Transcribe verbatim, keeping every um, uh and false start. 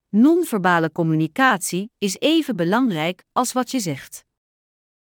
Non-verbale communicatie is even belangrijk als wat je zegt.